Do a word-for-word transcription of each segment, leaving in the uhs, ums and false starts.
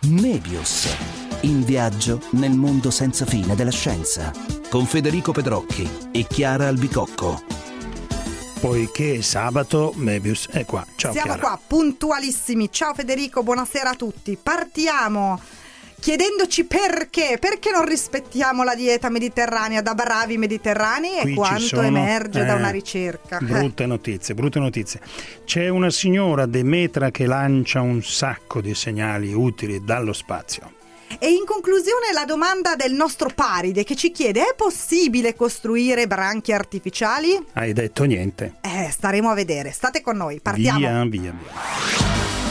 Mebius, in viaggio nel mondo senza fine della scienza, con Federico Pedrocchi e Chiara Albicocco. Poiché è sabato, Mebius è qua. Ciao Siamo Chiara. qua, puntualissimi. Ciao Federico, buonasera a tutti. Partiamo chiedendoci perché, perché non rispettiamo la dieta mediterranea da bravi mediterranei Qui e ci quanto sono, emerge eh, da una ricerca. Brutte notizie, brutte notizie. C'è una signora Demetra che lancia un sacco di segnali utili dallo spazio. E in conclusione la domanda del nostro Paride che ci chiede: è possibile costruire branchi artificiali? Hai detto niente. Eh, staremo a vedere. State con noi, partiamo. Via, via, via.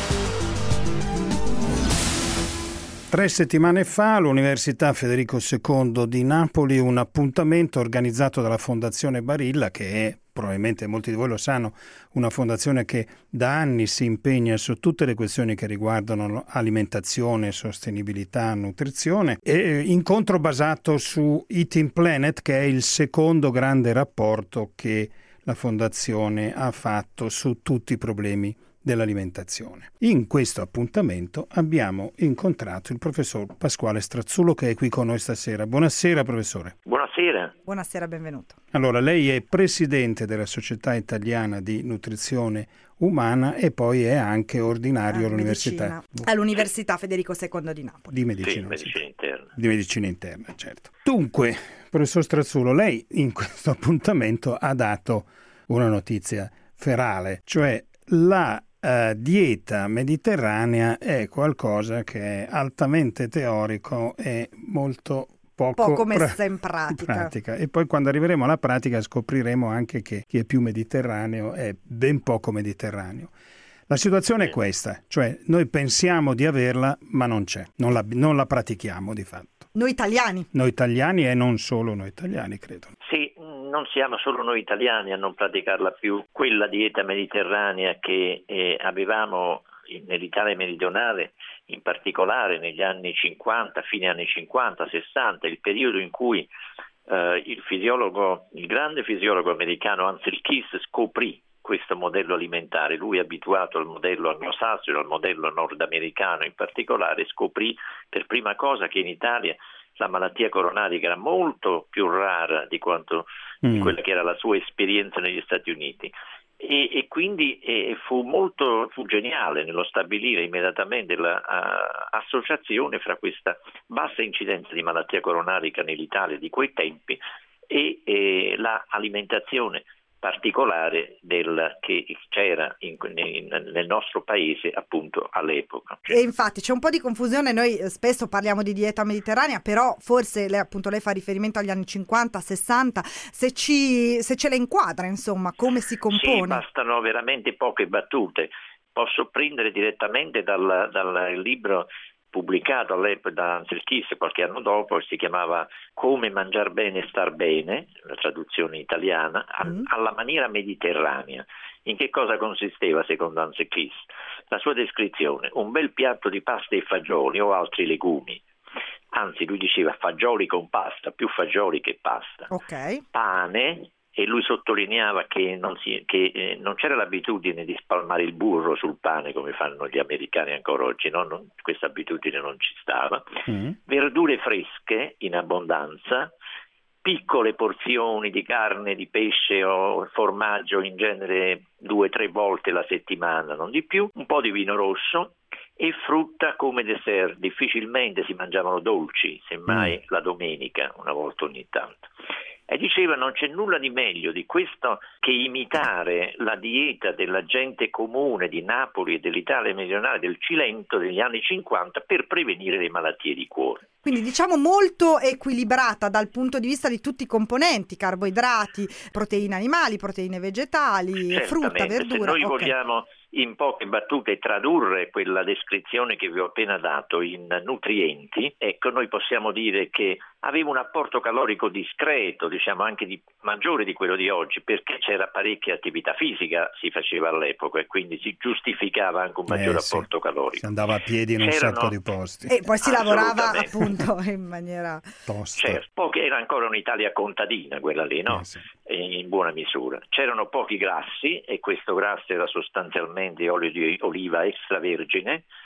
Tre settimane fa all'Università Federico secondo di Napoli un appuntamento organizzato dalla Fondazione Barilla, che è, probabilmente molti di voi lo sanno, una fondazione che da anni si impegna su tutte le questioni che riguardano alimentazione, sostenibilità, nutrizione, e incontro basato su Eating Planet, che è il secondo grande rapporto che la fondazione ha fatto su tutti i problemi dell'alimentazione. In questo appuntamento abbiamo incontrato il professor Pasquale Strazzullo, che è qui con noi stasera. Buonasera professore. Buonasera. Buonasera, benvenuto. Allora, lei è presidente della Società Italiana di Nutrizione Umana e poi è anche ordinario Ah, all'Università medicina. All'Università Federico secondo di Napoli. di Medicina, Sì, medicina interna. di Medicina Interna, certo. Dunque, professor Strazzullo, lei in questo appuntamento ha dato una notizia ferale, cioè la Uh, dieta mediterranea è qualcosa che è altamente teorico e molto poco, Poco messa pra- in pratica. pratica. E poi quando arriveremo alla pratica scopriremo anche che chi è più mediterraneo è ben poco mediterraneo. La situazione è questa, cioè noi pensiamo di averla ma non c'è, non la, non la pratichiamo di fatto. Noi italiani. Noi italiani e non solo noi italiani, credo. Sì, non siamo solo noi italiani a non praticarla più, quella dieta mediterranea che eh, avevamo nell'Italia meridionale, in particolare negli anni cinquanta, fine anni cinquanta, sessanta, il periodo in cui eh, il fisiologo, il grande fisiologo americano Ansel Keys scoprì questo modello alimentare. Lui, abituato al modello anglosassone, al modello nordamericano in particolare, scoprì per prima cosa che in Italia la malattia coronarica era molto più rara di quanto mm. di quella che era la sua esperienza negli Stati Uniti. E, e quindi e fu molto fu geniale nello stabilire immediatamente l'associazione fra questa bassa incidenza di malattia coronarica nell'Italia di quei tempi e, e la alimentazione particolare del che c'era in, in, nel nostro paese appunto all'epoca. E infatti c'è un po' di confusione, noi spesso parliamo di dieta mediterranea, però forse lei, appunto lei fa riferimento agli anni cinquanta, sessanta, se ci se ce la inquadra, insomma, come si compone? Sì, bastano veramente poche battute. Posso prendere direttamente dal, dal libro pubblicato all'epoca da Ansel Keys qualche anno dopo, si chiamava Come mangiar bene e star bene, la traduzione italiana, mm. alla maniera mediterranea. In che cosa consisteva secondo Ansel Keys? La sua descrizione: un bel piatto di pasta e fagioli o altri legumi, anzi lui diceva fagioli con pasta, più fagioli che pasta, okay. Pane, e lui sottolineava che, non, si, che eh, non c'era l'abitudine di spalmare il burro sul pane come fanno gli americani ancora oggi, no? Non, questa abitudine non ci stava. Mm. Verdure fresche in abbondanza, piccole porzioni di carne, di pesce o formaggio, in genere due o tre volte la settimana, non di più, un po' di vino rosso e frutta come dessert. Difficilmente si mangiavano dolci, semmai mm. la domenica, una volta ogni tanto. E diceva: non c'è nulla di meglio di questo che imitare la dieta della gente comune di Napoli e dell'Italia meridionale, del Cilento degli anni cinquanta, per prevenire le malattie di cuore. Quindi diciamo molto equilibrata dal punto di vista di tutti i componenti, carboidrati, proteine animali, proteine vegetali, frutta, verdura. Se noi okay. vogliamo in poche battute tradurre quella descrizione che vi ho appena dato in nutrienti, ecco, noi possiamo dire che aveva un apporto calorico discreto, diciamo anche di, maggiore di quello di oggi, perché c'era parecchia attività fisica, si faceva all'epoca, e quindi si giustificava anche un maggiore eh, sì. apporto calorico. Si andava a piedi in un C'erano... sacco di posti. E poi si lavorava appunto in maniera tosta. Certo, pochi, era ancora un'Italia contadina quella lì, no? Eh, sì. In buona misura. C'erano pochi grassi, e questo grasso era sostanzialmente olio di oliva extravergine,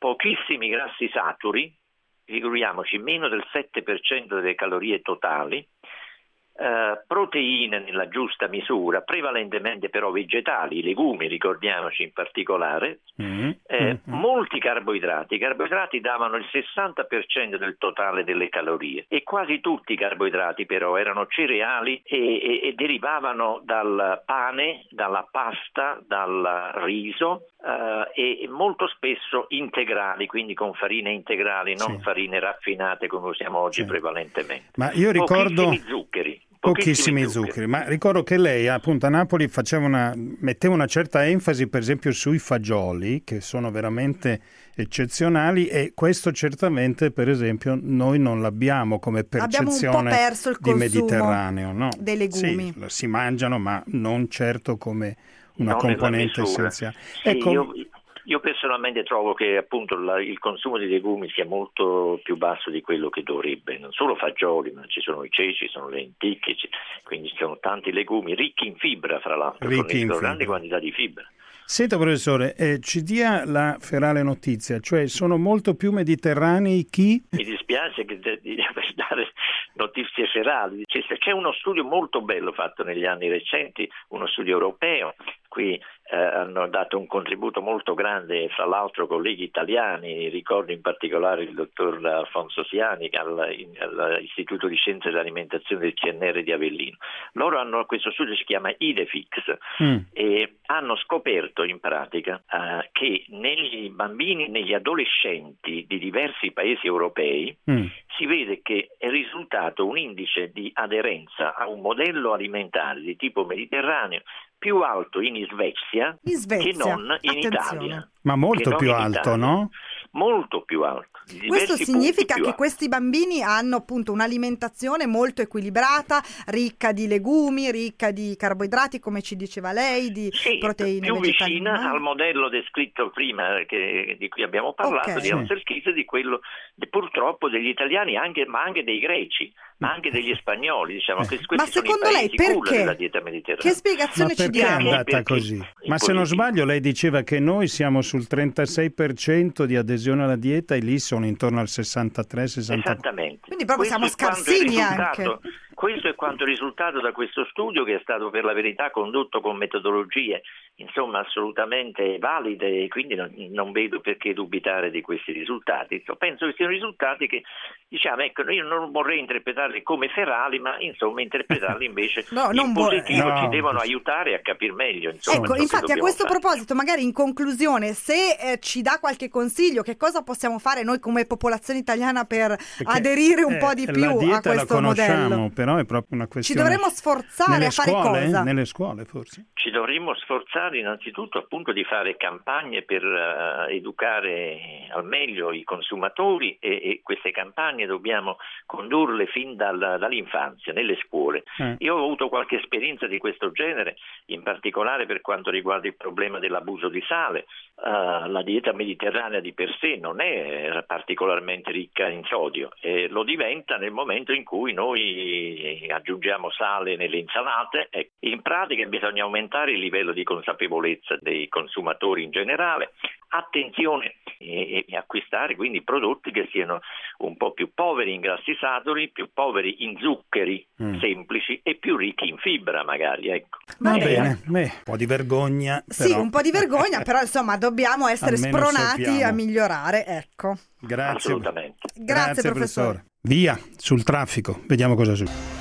pochissimi grassi saturi, figuriamoci meno del sette per cento delle calorie totali, Uh, proteine nella giusta misura, prevalentemente però vegetali, legumi, ricordiamoci in particolare, mm-hmm. eh, mm-hmm. molti carboidrati. I carboidrati davano il sessanta per cento del totale delle calorie e quasi tutti i carboidrati però erano cereali e, e, e derivavano dal pane, dalla pasta, dal riso uh, e, e molto spesso integrali, quindi con farine integrali, non sì. farine raffinate come usiamo oggi sì. prevalentemente. Ma io ricordo... Pochissimi zuccheri. Pochissimi zuccheri. zuccheri, ma ricordo che lei appunto a Napoli faceva una, metteva una certa enfasi per esempio sui fagioli, che sono veramente eccezionali, e questo certamente per esempio noi non l'abbiamo come percezione. Abbiamo un po' perso il di Mediterraneo, no? Dei legumi. Sì, si mangiano ma non certo come una non componente essenziale. Sì, ecco, io... Io personalmente trovo che appunto la, il consumo di legumi sia molto più basso di quello che dovrebbe, non solo fagioli, ma ci sono i ceci, ci sono le lenticchie, ci, quindi ci sono tanti legumi ricchi in fibra, fra l'altro, forniscono grandi quantità di fibra. Senta professore, eh, ci dia la ferale notizia, cioè sono molto più mediterranei chi? Mi dispiace che de- di dare notizie ferali, c'è, c'è uno studio molto bello fatto negli anni recenti, uno studio europeo, qui eh, hanno dato un contributo molto grande, fra l'altro colleghi italiani, ricordo in particolare il dottor Alfonso Siani all'Istituto di Scienze dell'Alimentazione del C N R di Avellino. Loro hanno, questo studio si chiama IDEFIX mm. e hanno scoperto in pratica eh, che negli bambini, negli adolescenti di diversi paesi europei mm. si vede che è risultato un indice di aderenza a un modello alimentare di tipo mediterraneo più alto in Svezia, in Svezia. che non in Attenzione. Italia. Ma molto più alto, Italia. No? Molto più alto. Questo significa che alto. questi bambini hanno appunto un'alimentazione molto equilibrata, ricca di legumi, ricca di carboidrati, come ci diceva lei, di sì, proteine più vegetali. Vicina umane. al modello descritto prima, che, di cui abbiamo parlato, okay. di Anselchis, di quello di, purtroppo degli italiani, anche, ma anche dei greci, ma anche degli spagnoli, diciamo che questi ma sono secondo i lei paesi culla perché? della dieta mediterranea. Che spiegazione ma ci diamo? Perché è andata così? Ma se non sbaglio lei diceva che noi siamo sul trentasei per cento di adesione alla dieta e lì sono intorno al sessantatré sessantaquattro. Esattamente. Quindi proprio questo siamo scarsini anche. Questo è quanto risultato da questo studio, che è stato per la verità condotto con metodologie insomma assolutamente valide, e quindi non, non vedo perché dubitare di questi risultati. Penso che siano risultati che, diciamo, ecco, io non vorrei interpretarli come ferali, ma insomma interpretarli invece no, in positivo, no. ci devono aiutare a capir meglio. Insomma, ecco, infatti a questo fare. proposito, magari in conclusione, se eh, ci dà qualche consiglio, che cosa possiamo fare noi come popolazione italiana per Perché, aderire un eh, po' di più la dieta a questo la conosciamo, modello? Però è proprio una questione. Ci dovremmo sforzare nelle a fare scuole, cosa? Nelle scuole forse. Ci dovremmo sforzare innanzitutto appunto di fare campagne per uh, educare al meglio i consumatori e, e queste campagne dobbiamo condurle fin dal, dall'infanzia, nelle scuole. Eh. Io ho avuto qualche esperienza di questo genere, in particolare per quanto riguarda il problema dell'abuso di sale. Uh, la dieta mediterranea di per sé non è particolarmente ricca in sodio e lo diventa nel momento in cui noi aggiungiamo sale nelle insalate. E in pratica bisogna aumentare il livello di consapevolezza dei consumatori in generale. Attenzione e, e acquistare quindi prodotti che siano un po' più poveri in grassi saturi, più poveri in zuccheri mm. semplici e più ricchi in fibra magari, ecco. Va eh, bene, beh, un po' di vergogna. Sì, però. un po' di vergogna, però insomma dobbiamo essere spronati sappiamo. a migliorare, ecco. Grazie. Assolutamente. Grazie, Grazie professore. professore. Via, sul traffico, vediamo cosa succede.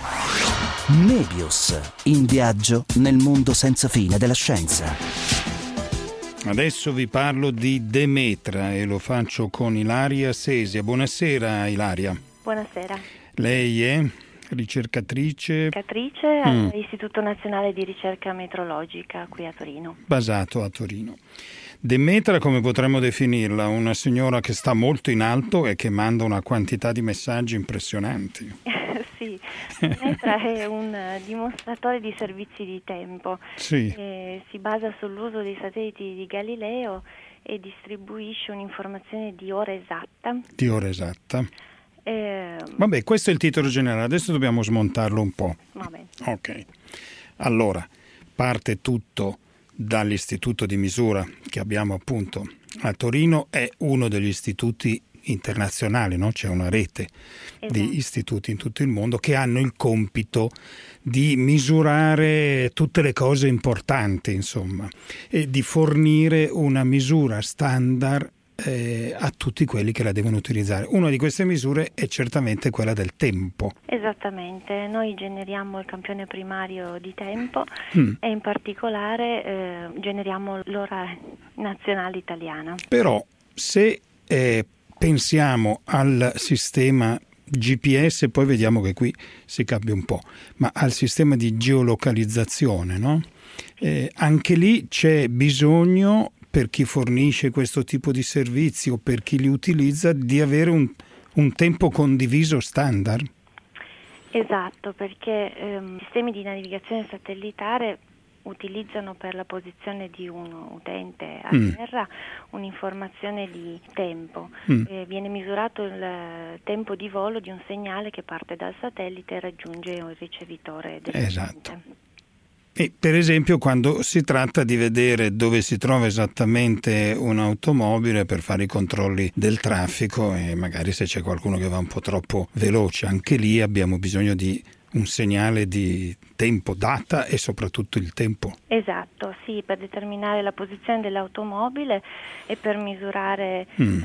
Nebius, in viaggio nel mondo senza fine della scienza. Adesso vi parlo di Demetra e lo faccio con Ilaria Sesia. Buonasera Ilaria. Buonasera. Lei è ricercatrice? Ricercatrice mm. all'Istituto Nazionale di Ricerca Metrologica qui a Torino. Basato a Torino. Demetra, come potremmo definirla? Una signora che sta molto in alto e che manda una quantità di messaggi impressionanti. Sì, Demetra è un dimostratore di servizi di tempo. Sì. E si basa sull'uso dei satelliti di Galileo e distribuisce un'informazione di ora esatta. Di ora esatta. Eh, Vabbè, questo è il titolo generale, adesso dobbiamo smontarlo un po'. Va bene. Ok. Allora, parte tutto dall'istituto di misura che abbiamo appunto A Torino è uno degli istituti internazionali, no? C'è una rete esatto. di istituti in tutto il mondo che hanno il compito di misurare tutte le cose importanti, insomma, e di fornire una misura standard Eh, a tutti quelli che la devono utilizzare. Una di queste misure è certamente quella del tempo. Esattamente, noi generiamo il campione primario di tempo mm. e in particolare eh, generiamo l'ora nazionale italiana. Però se eh, pensiamo al sistema G P S, poi vediamo che qui si cambia un po', ma al sistema di geolocalizzazione, no? Eh, anche lì c'è bisogno, per chi fornisce questo tipo di servizi o per chi li utilizza, di avere un, un tempo condiviso standard? Esatto, perché ehm, i sistemi di navigazione satellitare utilizzano per la posizione di un utente a mm. terra un'informazione di tempo. Mm. Eh, viene misurato il tempo di volo di un segnale che parte dal satellite e raggiunge il ricevitore dell'utente. Esatto. E per esempio quando si tratta di vedere dove si trova esattamente un'automobile per fare i controlli del traffico e magari se c'è qualcuno che va un po' troppo veloce, anche lì abbiamo bisogno di un segnale di tempo, data e soprattutto il tempo. Esatto, sì, per determinare la posizione dell'automobile e per misurare mm.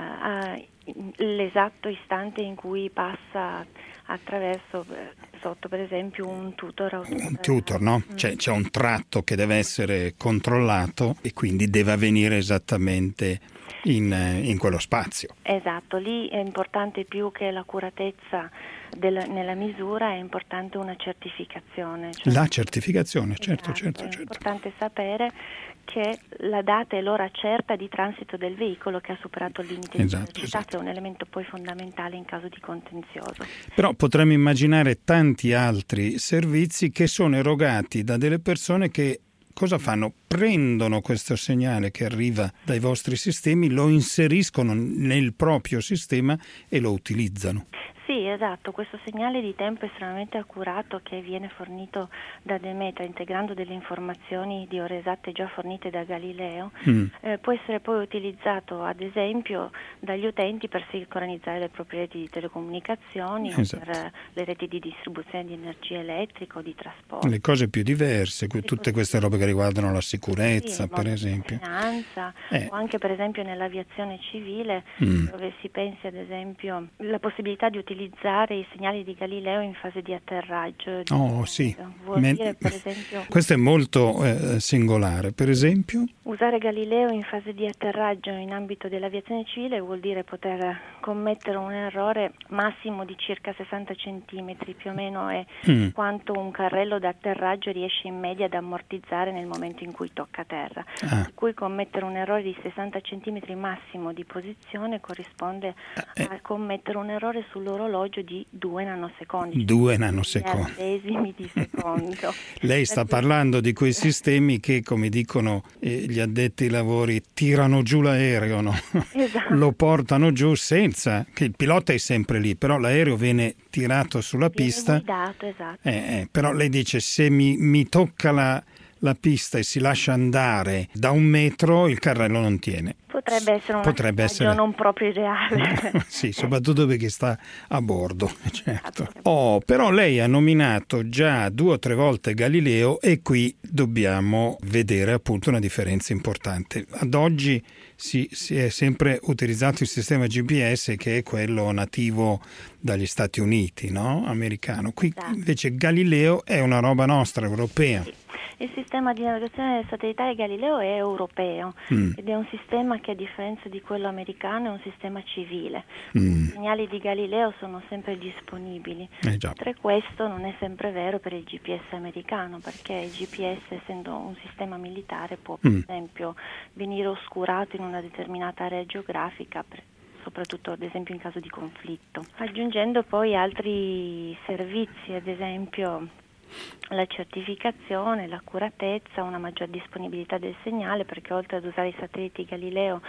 eh, l'esatto istante in cui passa attraverso sotto per esempio un tutor autostradale. Un tutor, no? Mm. C'è, c'è un tratto che deve essere controllato e quindi deve avvenire esattamente in, in quello spazio. Esatto, lì è importante più che l'accuratezza del, nella misura, è importante una certificazione. Cioè, la certificazione, certo, esatto, certo, è certo. importante sapere che la data e l'ora certa di transito del veicolo che ha superato il limite esatto, di velocità, esatto. che è un elemento poi fondamentale in caso di contenzioso. Però potremmo immaginare tanti altri servizi che sono erogati da delle persone che cosa fanno? Prendono questo segnale che arriva dai vostri sistemi, lo inseriscono nel proprio sistema e lo utilizzano. Sì, esatto, questo segnale di tempo estremamente accurato che viene fornito da Demetra integrando delle informazioni di ore esatte già fornite da Galileo mm. eh, può essere poi utilizzato ad esempio dagli utenti per sincronizzare le proprie reti di telecomunicazioni esatto. o per eh, le reti di distribuzione di energia elettrica o di trasporto. Le cose più diverse, que- tutte queste robe che riguardano la sicurezza, sì, per esempio. La finanza eh. o anche per esempio nell'aviazione civile mm. dove si pensi ad esempio la possibilità di utilizzare utilizzare i segnali di Galileo in fase di atterraggio. Oh sì, Vuol Me... dire, per esempio, questo è molto eh, singolare. Per esempio? Usare Galileo in fase di atterraggio in ambito dell'aviazione civile vuol dire poter commettere un errore massimo di circa sessanta centimetri, più o meno è mm. quanto un carrello d'atterraggio riesce in media ad ammortizzare nel momento in cui tocca terra. Ah. Per cui commettere un errore di sessanta centimetri massimo di posizione corrisponde eh. a commettere un errore sull'orologio di due nanosecondi. Due nanosecondi. Millesimi di secondo. Lei sta parlando di quei sistemi che, come dicono eh, gli addetti ai lavori, tirano giù l'aereo, no? Esatto. Lo portano giù senza, che il pilota è sempre lì, però l'aereo viene tirato sulla viene pista. Guidato, esatto. Eh, eh, però lei dice, se mi, mi tocca la, la pista e si lascia andare da un metro, il carrello non tiene. Potrebbe essere un Potrebbe essere... non proprio ideale. Sì, soprattutto perché sta a bordo, certo. Oh, però lei ha nominato già due o tre volte Galileo e qui dobbiamo vedere appunto una differenza importante. Ad oggi si, si è sempre utilizzato il sistema G P S che è quello nativo dagli Stati Uniti, no? Americano. Qui esatto. invece Galileo è una roba nostra, europea. Sì. Il sistema di navigazione satellitare Galileo è europeo mm. ed è un sistema che a differenza di quello americano è un sistema civile. Mm. I segnali di Galileo sono sempre disponibili. Eh già. Oltre questo non è sempre vero per il G P S americano, perché il G P S, essendo un sistema militare, può per mm. esempio venire oscurato in una determinata area geografica, per soprattutto ad esempio in caso di conflitto. Aggiungendo poi altri servizi, ad esempio la certificazione, l'accuratezza, una maggior disponibilità del segnale, perché oltre ad usare i satelliti Galileo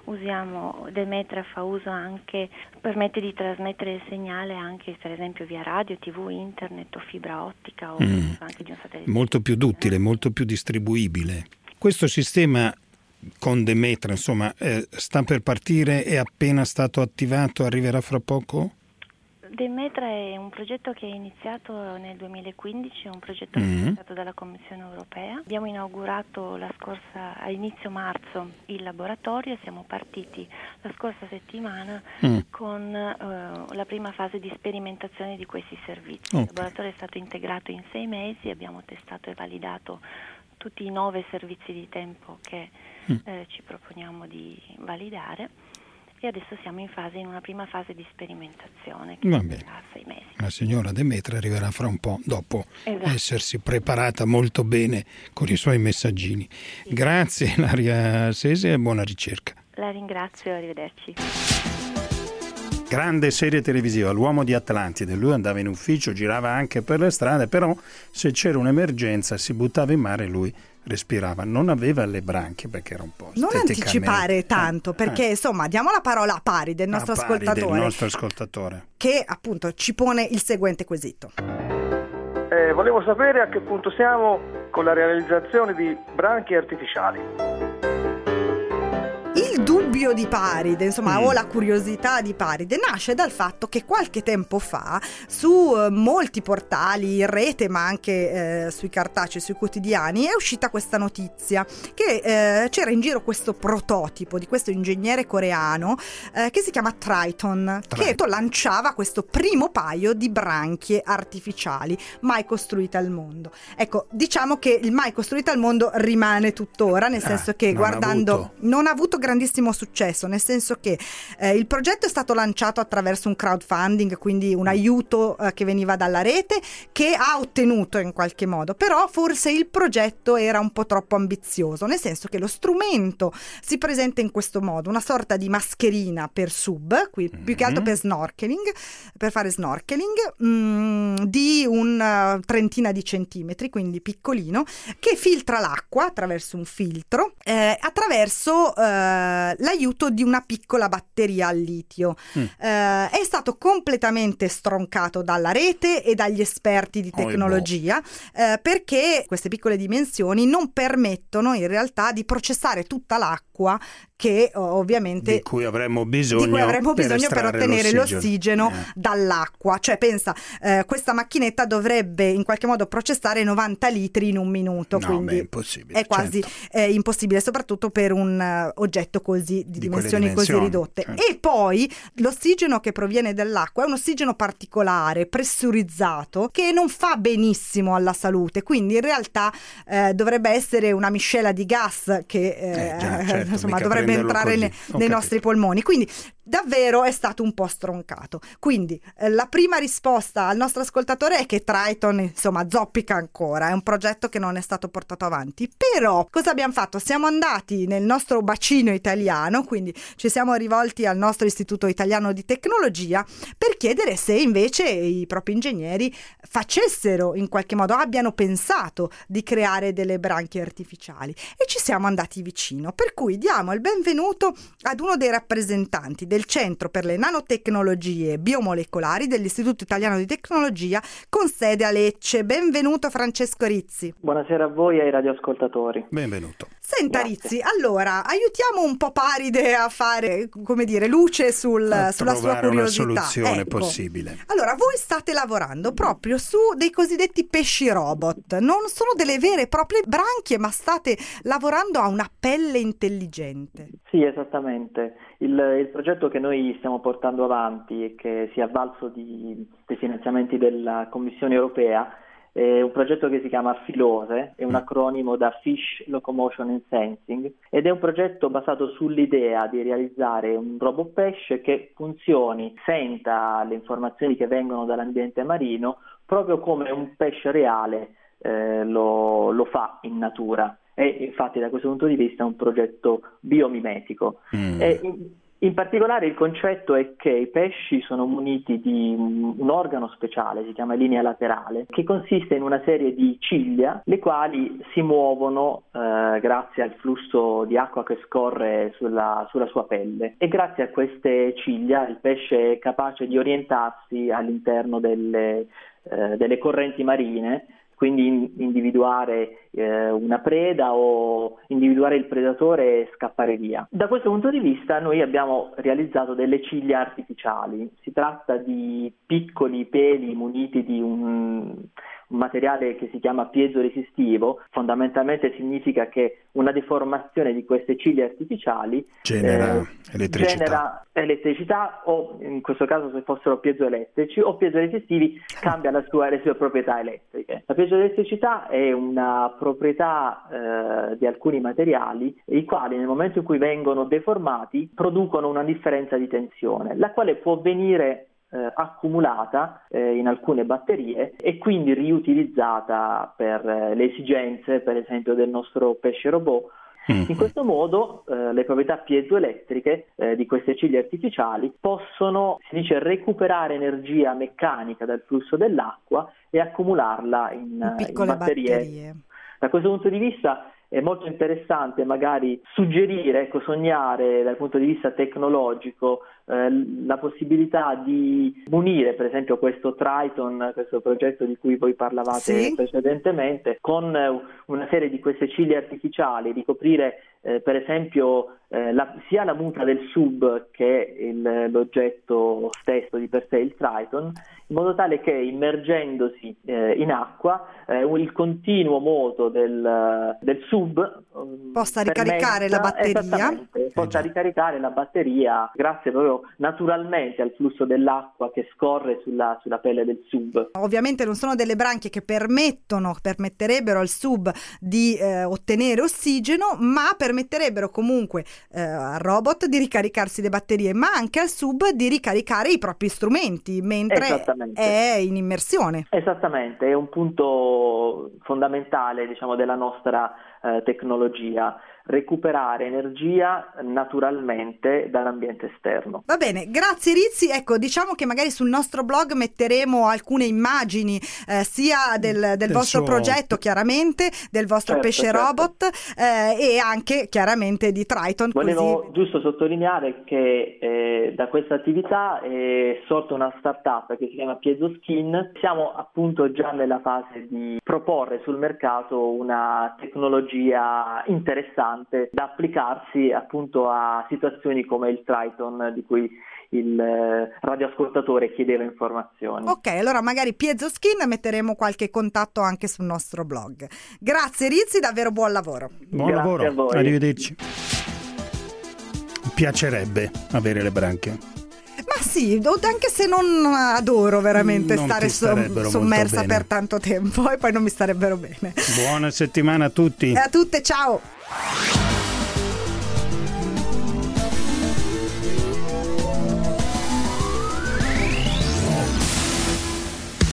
usiamo Demetra fa uso anche, permette di trasmettere il segnale anche per esempio via radio, tv, internet o fibra ottica o mm. anche di un satellite. Molto più duttile, molto più distribuibile. Questo sistema con Demetra, insomma, eh, sta per partire, è appena stato attivato, arriverà fra poco? Demetra è un progetto che è iniziato nel duemilaquindici, è un progetto Mm. finanziato dalla Commissione Europea. Abbiamo inaugurato la scorsa, a inizio marzo il laboratorio e siamo partiti la scorsa settimana Mm. con uh, la prima fase di sperimentazione di questi servizi. Okay. Il laboratorio è stato integrato in sei mesi, abbiamo testato e validato tutti i nove servizi di tempo che Mm. eh, ci proponiamo di validare. E adesso siamo in fase, in una prima fase di sperimentazione che Va durerà bene. sei mesi. La signora Demetra arriverà fra un po', dopo Esatto. essersi preparata molto bene con i suoi messaggini. Sì. Grazie Ilaria Sese e buona ricerca. La ringrazio, arrivederci. Grande serie televisiva, L'uomo di Atlantide. Lui andava in ufficio, girava anche per le strade, però se c'era un'emergenza si buttava in mare e lui respirava. Non aveva le branchie perché era un po' Non esteticamente- anticipare tanto, Eh, perché eh. insomma diamo la parola a Paride, il nostro A Paride, ascoltatore, il nostro ascoltatore. che appunto ci pone il seguente quesito. Eh, volevo sapere a che punto siamo con la realizzazione di branchie artificiali. Il dubbio di Paride, insomma, Mm. o la curiosità di Paride, nasce dal fatto che qualche tempo fa su eh, molti portali in rete, ma anche eh, sui cartacei, sui quotidiani, è uscita questa notizia che eh, c'era in giro questo prototipo di questo ingegnere coreano eh, che si chiama Triton, che lanciava questo primo paio di branchie artificiali mai costruite al mondo. Ecco, diciamo che il mai costruito al mondo rimane tuttora, nel Ah, senso che non ha guardando avuto. non ha avuto grandissimo successo, nel senso che eh, il progetto è stato lanciato attraverso un crowdfunding, quindi un aiuto eh, che veniva dalla rete, che ha ottenuto in qualche modo, però forse il progetto era un po' troppo ambizioso, nel senso che lo strumento si presenta in questo modo, una sorta di mascherina per sub, qui, più che altro per snorkeling, per fare snorkeling, mh, di una trentina di centimetri, quindi piccolino, che filtra l'acqua attraverso un filtro, eh, attraverso eh, l'aiuto di una piccola batteria al litio. Mm. Eh, è stato completamente stroncato dalla rete e dagli esperti di Oh, e tecnologia, eh, perché queste piccole dimensioni non permettono in realtà di processare tutta l'acqua che oh, ovviamente Di cui avremmo bisogno, di cui avremmo per bisogno per estrarre ottenere l'ossigeno. l'ossigeno Eh. dall'acqua. Cioè pensa, eh, questa macchinetta dovrebbe in qualche modo processare novanta litri in un minuto, No, quindi beh, è impossibile, è quasi certo. eh, impossibile, soprattutto per un eh, oggetto così di, Di quelle dimensioni così dimensioni, ridotte. certo. E poi l'ossigeno che proviene dall'acqua è un ossigeno particolare, pressurizzato, che non fa benissimo alla salute, quindi in realtà eh, dovrebbe essere una miscela di gas che eh, Eh, già, certo, insomma mica dovrebbe prenderlo entrare così. ne- Ho nei capito. nostri polmoni, quindi davvero è stato un po' stroncato. Quindi eh, la prima risposta al nostro ascoltatore è che Triton insomma zoppica ancora, è un progetto che non è stato portato avanti. Però cosa abbiamo fatto? Siamo andati nel nostro bacino italiano, quindi ci siamo rivolti al nostro Istituto Italiano di Tecnologia per chiedere se invece i propri ingegneri facessero in qualche modo, abbiano pensato di creare delle branchie artificiali, e ci siamo andati vicino, per cui diamo il benvenuto ad uno dei rappresentanti del Centro per le Nanotecnologie Biomolecolari dell'Istituto Italiano di Tecnologia con sede a Lecce. Benvenuto Francesco Rizzi. Buonasera a voi e ai radioascoltatori. Benvenuto. Senta Grazie. Rizzi, allora aiutiamo un po' Paride a fare, come dire, luce sul, A sulla sua trovare una curiosità. soluzione Ecco. possibile. Allora, voi state lavorando proprio su dei cosiddetti pesci robot. Non sono delle vere e proprie branchie, ma state lavorando a una pelle intelligente. Sì, esattamente. Il, il progetto che noi stiamo portando avanti e che si è avvalso di, dei finanziamenti della Commissione Europea è un progetto che si chiama Filose, è un acronimo da Fish Locomotion and Sensing, ed è un progetto basato sull'idea di realizzare un robot pesce che funzioni, senta le informazioni che vengono dall'ambiente marino proprio come un pesce reale eh, lo, lo fa in natura. E infatti da questo punto di vista è un progetto biomimetico. Mm. E in, in particolare il concetto è che i pesci sono muniti di un, un organo speciale, si chiama linea laterale, che consiste in una serie di ciglia, le quali si muovono eh, grazie al flusso di acqua che scorre sulla, sulla sua pelle, e grazie a queste ciglia il pesce è capace di orientarsi all'interno delle, eh, delle correnti marine, quindi in, individuare eh, una preda o individuare il predatore e scappare via. Da questo punto di vista noi abbiamo realizzato delle ciglia artificiali. Si tratta di piccoli peli muniti di un, un materiale che si chiama piezoresisivo. Fondamentalmente significa che una deformazione di queste ciglia artificiali genera eh, elettricità. genera elettricità, o in questo caso se fossero piezoelettrici o piezoresisivi cambia la sua, le sue proprietà elettriche. La piezoelettricità è una proprietà eh, di alcuni materiali i quali nel momento in cui vengono deformati producono una differenza di tensione, la quale può venire Eh, accumulata eh, in alcune batterie e quindi riutilizzata per eh, le esigenze, per esempio, del nostro pesce robot. Mm. In questo modo eh, le proprietà piezoelettriche eh, di queste ciglia artificiali possono, si dice, recuperare energia meccanica dal flusso dell'acqua e accumularla in, in piccole in batterie. batterie. Da questo punto di vista è molto interessante magari suggerire, ecco, sognare dal punto di vista tecnologico eh, la possibilità di munire per esempio questo Triton, questo progetto di cui voi parlavate sì. precedentemente, con una serie di queste ciglia artificiali, ricoprire eh, per esempio eh, la, sia la muta del sub che il, l'oggetto stesso di per sé, il Triton, in modo tale che immergendosi eh, in acqua eh, il continuo moto del, del sub possa ricaricare la batteria possa ricaricare la batteria grazie proprio naturalmente al flusso dell'acqua che scorre sulla, sulla pelle del sub. Ovviamente non sono delle branchie che permettono permetterebbero al sub di eh, ottenere ossigeno, ma permetterebbero comunque eh, al robot di ricaricarsi le batterie, ma anche al sub di ricaricare i propri strumenti mentre è in immersione. Esattamente, è un punto fondamentale, diciamo, della nostra eh, tecnologia, recuperare energia naturalmente dall'ambiente esterno. Va bene, grazie Rizzi. Ecco, diciamo che magari sul nostro blog metteremo alcune immagini eh, sia del, del, del vostro suo... progetto, chiaramente, del vostro certo, pesce certo. robot eh, e anche chiaramente di Triton. Volevo così... giusto sottolineare che eh, da questa attività è sorta una startup che si chiama Piezoskin. Siamo appunto già nella fase di proporre sul mercato una tecnologia interessante da applicarsi appunto a situazioni come il Triton di cui il eh, radioascoltatore chiedeva informazioni. Ok, allora magari Piezoskin metteremo qualche contatto anche sul nostro blog. Grazie Rizzi, davvero buon lavoro. Buon Grazie lavoro, a voi. Arrivederci. Mi piacerebbe avere le branchie. Ma sì, anche se non adoro veramente non stare som- sommersa per tanto tempo e poi non mi starebbero bene. Buona settimana a tutti. E a tutte, ciao.